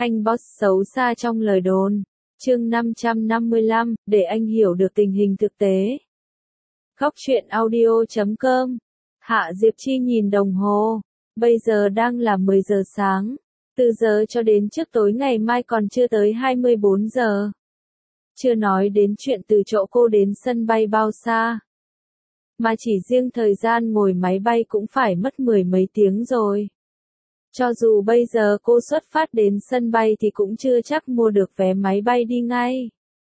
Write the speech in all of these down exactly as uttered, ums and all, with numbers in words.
Anh boss xấu xa trong lời đồn. Chương năm trăm năm mươi lăm, để anh hiểu được tình hình thực tế. Góc truyện audio chấm com. Hạ Diệp Chi nhìn đồng hồ. Bây giờ đang là mười giờ sáng. Từ giờ cho đến trước tối ngày mai còn chưa tới hai mươi bốn giờ. Chưa nói đến chuyện từ chỗ cô đến sân bay bao xa. Mà chỉ riêng thời gian ngồi máy bay cũng phải mất mười mấy tiếng rồi. Cho dù bây giờ cô xuất phát đến sân bay thì cũng chưa chắc mua được vé máy bay đi ngay.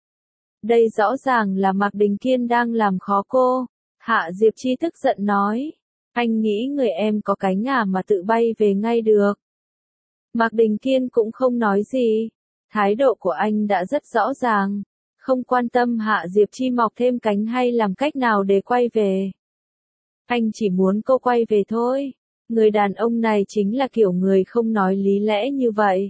Đây rõ ràng là Mạc Đình Kiên đang làm khó cô. Hạ Diệp Chi tức giận nói. Anh nghĩ người em có cánh à mà tự bay về ngay được. Mạc Đình Kiên cũng không nói gì. Thái độ của anh đã rất rõ ràng. Không quan tâm Hạ Diệp Chi mọc thêm cánh hay làm cách nào để quay về. Anh chỉ muốn cô quay về thôi. Người đàn ông này chính là kiểu người không nói lý lẽ như vậy.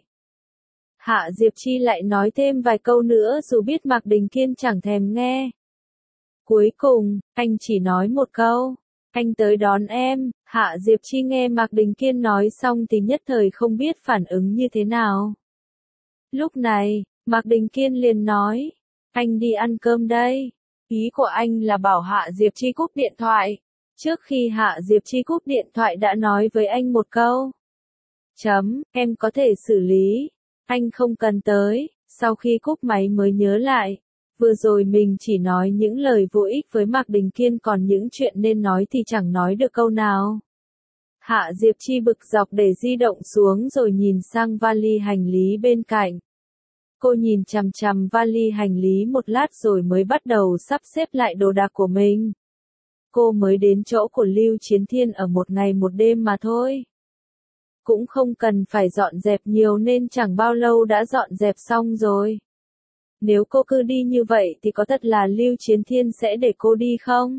Hạ Diệp Chi lại nói thêm vài câu nữa dù biết Mạc Đình Kiên chẳng thèm nghe. Cuối cùng, anh chỉ nói một câu. Anh tới đón em. Hạ Diệp Chi nghe Mạc Đình Kiên nói xong thì nhất thời không biết phản ứng như thế nào. Lúc này, Mạc Đình Kiên liền nói. Anh đi ăn cơm đây. Ý của anh là bảo Hạ Diệp Chi cúp điện thoại. Trước khi Hạ Diệp Chi cúp điện thoại đã nói với anh một câu. Chấm, em có thể xử lý. Anh không cần tới. Sau khi cúp máy mới nhớ lại. Vừa rồi mình chỉ nói những lời vô ích với Mạc Đình Kiên, còn những chuyện nên nói thì chẳng nói được câu nào. Hạ Diệp Chi bực dọc để di động xuống rồi nhìn sang vali hành lý bên cạnh. Cô nhìn chằm chằm vali hành lý một lát rồi mới bắt đầu sắp xếp lại đồ đạc của mình. Cô mới đến chỗ của Lưu Chiến Thiên ở một ngày một đêm mà thôi. Cũng không cần phải dọn dẹp nhiều nên chẳng bao lâu đã dọn dẹp xong rồi. Nếu cô cứ đi như vậy thì có thật là Lưu Chiến Thiên sẽ để cô đi không?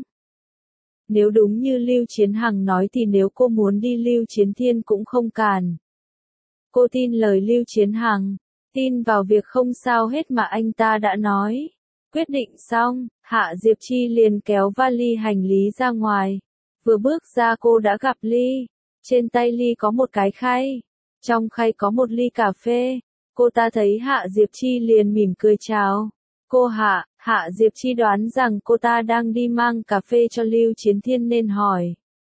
Nếu đúng như Lưu Chiến Hằng nói thì nếu cô muốn đi Lưu Chiến Thiên cũng không cản. Cô tin lời Lưu Chiến Hằng, tin vào việc không sao hết mà anh ta đã nói. Quyết định xong, Hạ Diệp Chi liền kéo vali hành lý ra ngoài. Vừa bước ra cô đã gặp Ly. Trên tay Ly có một cái khay. Trong khay có một ly cà phê. Cô ta thấy Hạ Diệp Chi liền mỉm cười chào. Cô Hạ, Hạ Diệp Chi đoán rằng cô ta đang đi mang cà phê cho Lưu Chiến Thiên nên hỏi.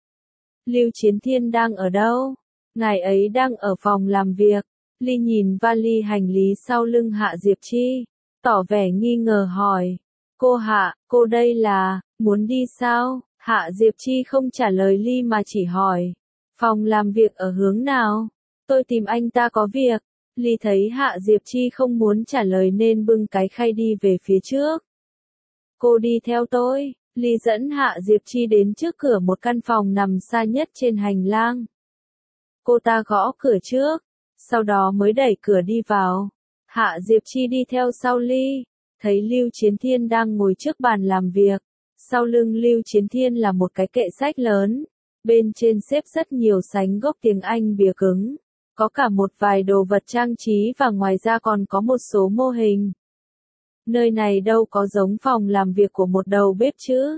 Lưu Chiến Thiên đang ở đâu? Ngài ấy đang ở phòng làm việc. Ly nhìn vali hành lý sau lưng Hạ Diệp Chi. Tỏ vẻ nghi ngờ hỏi. Cô Hạ, cô đây là, muốn đi sao? Hạ Diệp Chi không trả lời Ly mà chỉ hỏi. Phòng làm việc ở hướng nào? Tôi tìm anh ta có việc. Ly thấy Hạ Diệp Chi không muốn trả lời nên bưng cái khay đi về phía trước. Cô đi theo tôi. Ly dẫn Hạ Diệp Chi đến trước cửa một căn phòng nằm xa nhất trên hành lang. Cô ta gõ cửa trước, sau đó mới đẩy cửa đi vào. Hạ Diệp Chi đi theo sau Ly, thấy Lưu Chiến Thiên đang ngồi trước bàn làm việc. Sau lưng Lưu Chiến Thiên là một cái kệ sách lớn, bên trên xếp rất nhiều sánh gốc tiếng Anh bìa cứng. Có cả một vài đồ vật trang trí và ngoài ra còn có một số mô hình. Nơi này đâu có giống phòng làm việc của một đầu bếp chứ.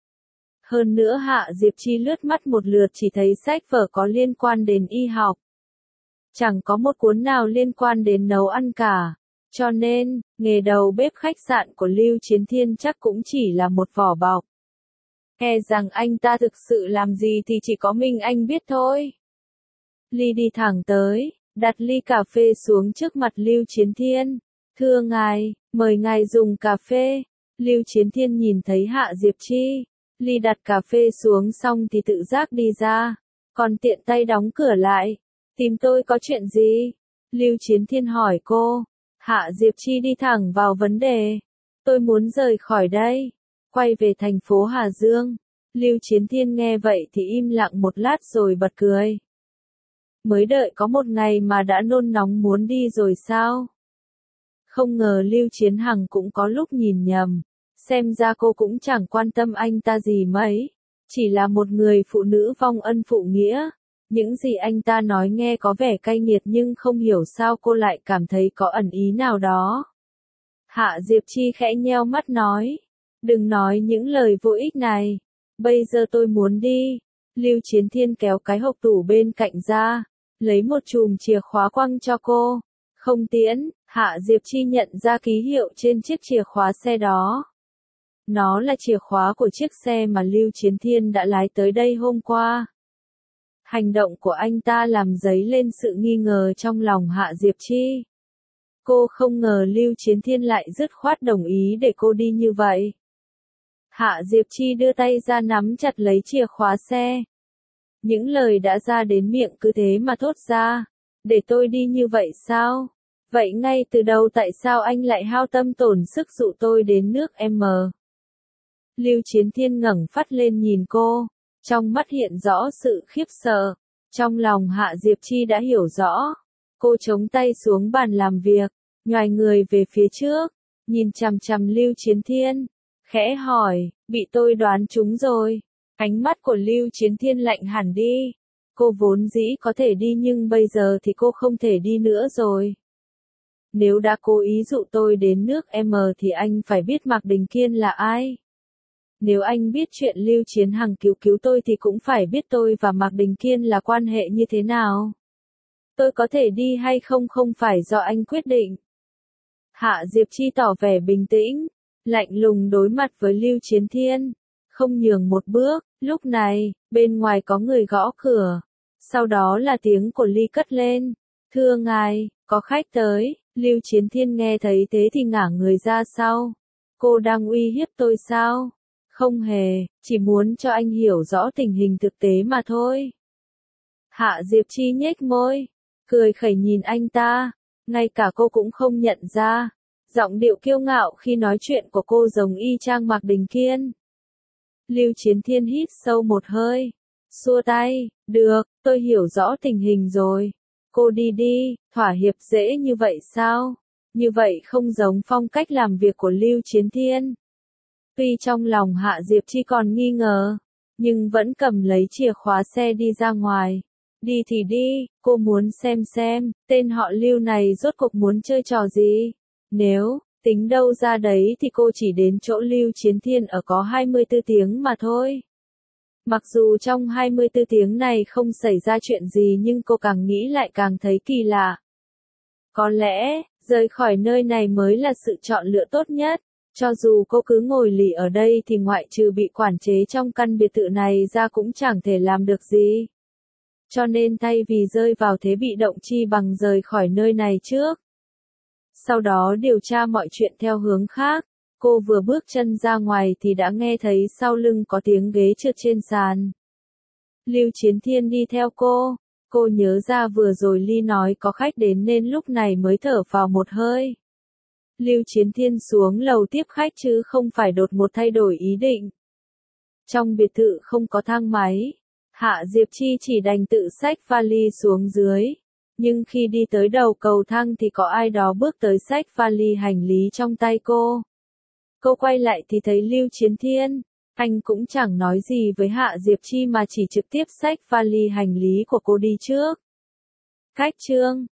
Hơn nữa Hạ Diệp Chi lướt mắt một lượt chỉ thấy sách vở có liên quan đến y học. Chẳng có một cuốn nào liên quan đến nấu ăn cả. Cho nên, nghề đầu bếp khách sạn của Lưu Chiến Thiên chắc cũng chỉ là một vỏ bọc. E rằng anh ta thực sự làm gì thì chỉ có mình anh biết thôi. Ly đi thẳng tới, đặt ly cà phê xuống trước mặt Lưu Chiến Thiên. Thưa ngài, mời ngài dùng cà phê. Lưu Chiến Thiên nhìn thấy Hạ Diệp Chi. Ly đặt cà phê xuống xong thì tự giác đi ra. Còn tiện tay đóng cửa lại. Tìm tôi có chuyện gì? Lưu Chiến Thiên hỏi cô. Hạ Diệp Chi đi thẳng vào vấn đề. Tôi muốn rời khỏi đây. Quay về thành phố Hà Dương. Lưu Chiến Thiên nghe vậy thì im lặng một lát rồi bật cười. Mới đợi có một ngày mà đã nôn nóng muốn đi rồi sao? Không ngờ Lưu Chiến Hằng cũng có lúc nhìn nhầm. Xem ra cô cũng chẳng quan tâm anh ta gì mấy. Chỉ là một người phụ nữ vong ân phụ nghĩa. Những gì anh ta nói nghe có vẻ cay nghiệt nhưng không hiểu sao cô lại cảm thấy có ẩn ý nào đó. Hạ Diệp Chi khẽ nheo mắt nói. Đừng nói những lời vô ích này. Bây giờ tôi muốn đi. Lưu Chiến Thiên kéo cái hộp tủ bên cạnh ra. Lấy một chùm chìa khóa quăng cho cô. Không tiễn, Hạ Diệp Chi nhận ra ký hiệu trên chiếc chìa khóa xe đó. Nó là chìa khóa của chiếc xe mà Lưu Chiến Thiên đã lái tới đây hôm qua. Hành động của anh ta làm dấy lên sự nghi ngờ trong lòng Hạ Diệp Chi. Cô không ngờ Lưu Chiến Thiên lại dứt khoát đồng ý để cô đi như vậy. Hạ Diệp Chi đưa tay ra nắm chặt lấy chìa khóa xe. Những lời đã ra đến miệng cứ thế mà thốt ra. Để tôi đi như vậy sao? Vậy ngay từ đầu tại sao anh lại hao tâm tổn sức dụ tôi đến nước M? Lưu Chiến Thiên ngẩng phát lên nhìn cô. Trong mắt hiện rõ sự khiếp sợ. Trong lòng Hạ Diệp Chi đã hiểu rõ. Cô chống tay xuống bàn làm việc. Nhoài người về phía trước. Nhìn chằm chằm Lưu Chiến Thiên. Khẽ hỏi, bị tôi đoán trúng rồi. Ánh mắt của Lưu Chiến Thiên lạnh hẳn đi. Cô vốn dĩ có thể đi nhưng bây giờ thì cô không thể đi nữa rồi. Nếu đã cố ý dụ tôi đến nước M thì anh phải biết Mạc Đình Kiên là ai. Nếu anh biết chuyện Lưu Chiến Hằng cứu cứu tôi thì cũng phải biết tôi và Mạc Đình Kiên là quan hệ như thế nào. Tôi có thể đi hay không không phải do anh quyết định. Hạ Diệp Chi tỏ vẻ bình tĩnh, lạnh lùng đối mặt với Lưu Chiến Thiên, không nhường một bước. Lúc này, bên ngoài có người gõ cửa. Sau đó là tiếng của Ly cất lên. Thưa ngài, có khách tới. Lưu Chiến Thiên nghe thấy thế thì ngả người ra sau. Cô đang uy hiếp tôi sao? Không hề, chỉ muốn cho anh hiểu rõ tình hình thực tế mà thôi. Hạ Diệp Chi nhếch môi, cười khẩy nhìn anh ta. Ngay cả cô cũng không nhận ra. Giọng điệu kiêu ngạo khi nói chuyện của cô giống y chang Mạc Đình Kiên. Lưu Chiến Thiên hít sâu một hơi. Xua tay, được, tôi hiểu rõ tình hình rồi. Cô đi đi, thỏa hiệp dễ như vậy sao? Như vậy không giống phong cách làm việc của Lưu Chiến Thiên. Tuy trong lòng Hạ Diệp Chi còn nghi ngờ, nhưng vẫn cầm lấy chìa khóa xe đi ra ngoài. Đi thì đi, cô muốn xem xem, tên họ Lưu này rốt cuộc muốn chơi trò gì. Nếu, tính đâu ra đấy thì cô chỉ đến chỗ Lưu Chiến Thiên ở có hai mươi tư tiếng mà thôi. Mặc dù trong hai mươi tư tiếng này không xảy ra chuyện gì nhưng cô càng nghĩ lại càng thấy kỳ lạ. Có lẽ, rời khỏi nơi này mới là sự chọn lựa tốt nhất. Cho dù cô cứ ngồi lì ở đây thì ngoại trừ bị quản chế trong căn biệt thự này ra cũng chẳng thể làm được gì. Cho nên thay vì rơi vào thế bị động chi bằng rời khỏi nơi này trước. Sau đó điều tra mọi chuyện theo hướng khác. Cô vừa bước chân ra ngoài thì đã nghe thấy sau lưng có tiếng ghế trượt trên sàn. Lưu Chiến Thiên đi theo cô. Cô nhớ ra vừa rồi Ly nói có khách đến nên lúc này mới thở vào một hơi. Lưu Chiến Thiên xuống lầu tiếp khách chứ không phải đột ngột thay đổi ý định. Trong biệt thự không có thang máy. Hạ Diệp Chi chỉ đành tự xách vali xuống dưới. Nhưng khi đi tới đầu cầu thang thì có ai đó bước tới xách vali hành lý trong tay cô. Cô quay lại thì thấy Lưu Chiến Thiên. Anh cũng chẳng nói gì với Hạ Diệp Chi mà chỉ trực tiếp xách vali hành lý của cô đi trước. Cách chương